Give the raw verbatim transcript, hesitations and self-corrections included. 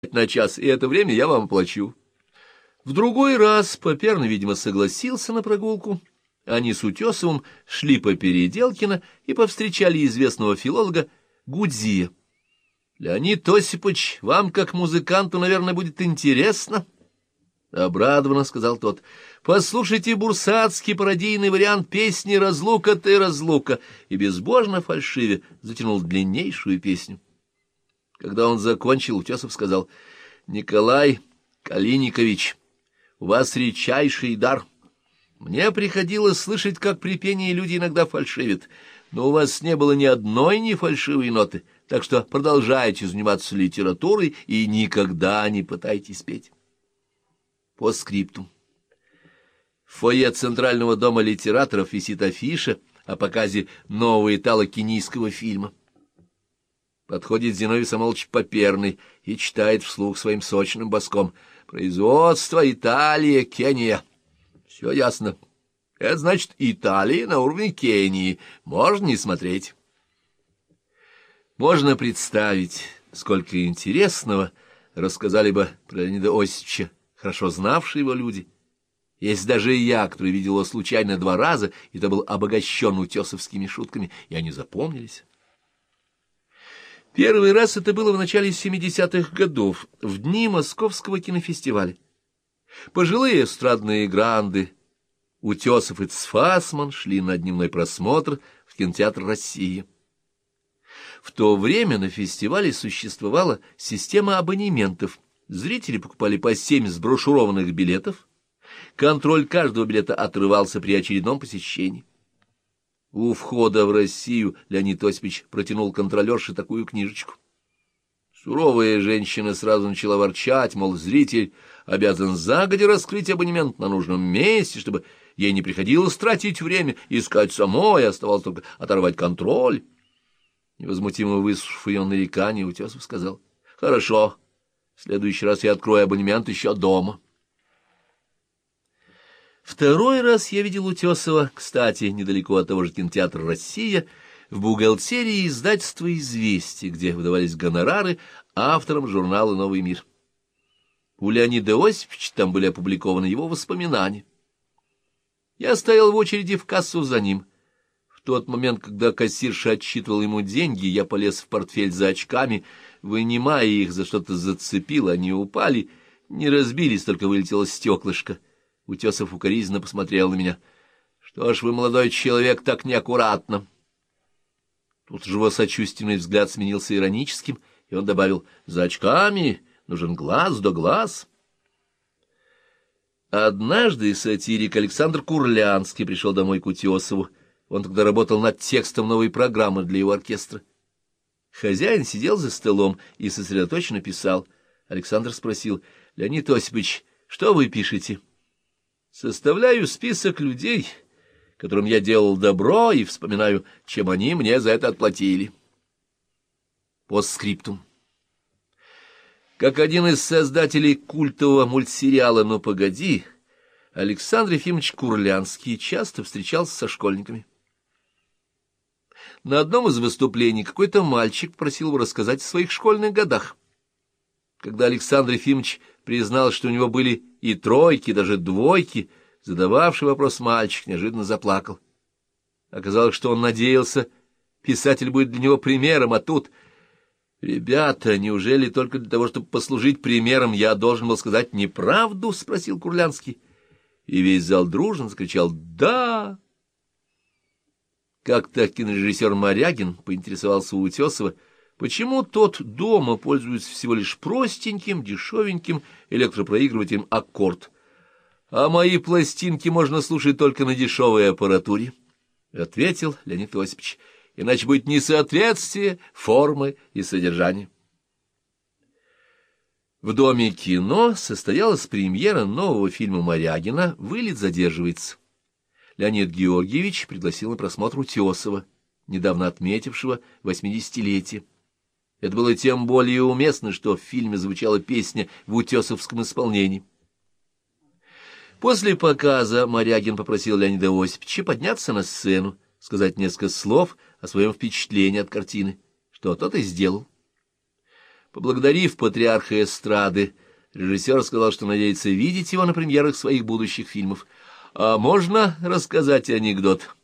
на час, и это время я вам оплачу. В другой раз Поперный, видимо, согласился на прогулку. Они с Утесовым шли по Переделкино и повстречали известного филолога Гудзия. — Леонид Осипович, вам, как музыканту, наверное, будет интересно. — Обрадованно, — сказал тот. — Послушайте бурсацкий пародийный вариант песни «Разлука ты, разлука», и безбожно фальшиве затянул длиннейшую песню. Когда он закончил, Утесов сказал: — Николай Калиникович, у вас редчайший дар. Мне приходилось слышать, как при пении люди иногда фальшивят, но у вас не было ни одной нефальшивой ноты, так что продолжайте заниматься литературой и никогда не пытайтесь петь. По скриптум. В фойе Центрального дома литераторов висит афиша о показе нового итало-кенийского фильма. Подходит Зиновий Самойлович Поперный и читает вслух своим сочным баском: «Производство Италия, Кения». Все ясно. Это значит Италия на уровне Кении. Можно не смотреть. Можно представить, сколько интересного рассказали бы про Леонида Осиповича хорошо знавшие его люди. Есть даже я, который видел его случайно два раза, и то был обогащен утесовскими шутками, и они запомнились. Первый раз это было в начале семидесятых годов, в дни Московского кинофестиваля. Пожилые эстрадные гранды Утесов и Цфасман шли на дневной просмотр в кинотеатр «Россия». В то время на фестивале существовала система абонементов. Зрители покупали по семь сброшурованных билетов. Контроль каждого билета отрывался при очередном посещении. У входа в Россию Леонид Осипович протянул контролерше такую книжечку. Суровая женщина сразу начала ворчать, мол, зритель обязан загодя раскрыть абонемент на нужном месте, чтобы ей не приходилось тратить время, искать самой, оставалось только оторвать контроль. Невозмутимо выслушав ее нарекание, Утесов сказал: — Хорошо, в следующий раз я открою абонемент еще дома. Второй раз я видел Утесова, кстати, недалеко от того же кинотеатра «Россия», в бухгалтерии издательства «Известия», где выдавались гонорары авторам журнала «Новый мир». У Леонида Осиповича там были опубликованы его воспоминания. Я стоял в очереди в кассу за ним. В тот момент, когда кассирша отсчитывала ему деньги, я полез в портфель за очками, вынимая их, за что-то зацепил, они упали, не разбились, только вылетело стеклышко. Утесов укоризненно посмотрел на меня. — Что ж вы, молодой человек, так неаккуратно? Тут же его сочувственный взгляд сменился ироническим, и он добавил: — За очками нужен глаз да глаз. Однажды сатирик Александр Курлянский пришел домой к Утесову. Он тогда работал над текстом новой программы для его оркестра. Хозяин сидел за столом и сосредоточенно писал. Александр спросил: — Леонид Осипович, что вы пишете? — Составляю список людей, которым я делал добро, и вспоминаю, чем они мне за это отплатили. Постскриптум. Как один из создателей культового мультсериала «Ну, погоди», Александр Ефимович Курлянский часто встречался со школьниками. На одном из выступлений какой-то мальчик просил его рассказать о своих школьных годах. Когда Александр Ефимович признал, что у него были и тройки, даже двойки, задававший вопрос мальчик неожиданно заплакал. Оказалось, что он надеялся, писатель будет для него примером, а тут... «Ребята, неужели только для того, чтобы послужить примером, я должен был сказать неправду?» — спросил Курлянский. И весь зал дружно закричал «Да!». Как-то кинорежиссер Морягин поинтересовался у Утесова, почему тот дома пользуется всего лишь простеньким, дешевеньким электропроигрывателем «Аккорд», а мои пластинки можно слушать только на дешевой аппаратуре, — ответил Леонид Осипович, — иначе будет несоответствие формы и содержания. В Доме кино состоялась премьера нового фильма Морягина «Вылет задерживается». Леонид Георгиевич пригласил на просмотр Утесова, недавно отметившего восьмидесятилетие. Это было тем более уместно, что в фильме звучала песня в утесовском исполнении. После показа Морягин попросил Леонида Осиповича подняться на сцену, сказать несколько слов о своем впечатлении от картины, что тот и сделал. Поблагодарив патриарха эстрады, режиссер сказал, что надеется видеть его на премьерах своих будущих фильмов. «А можно рассказать анекдот?»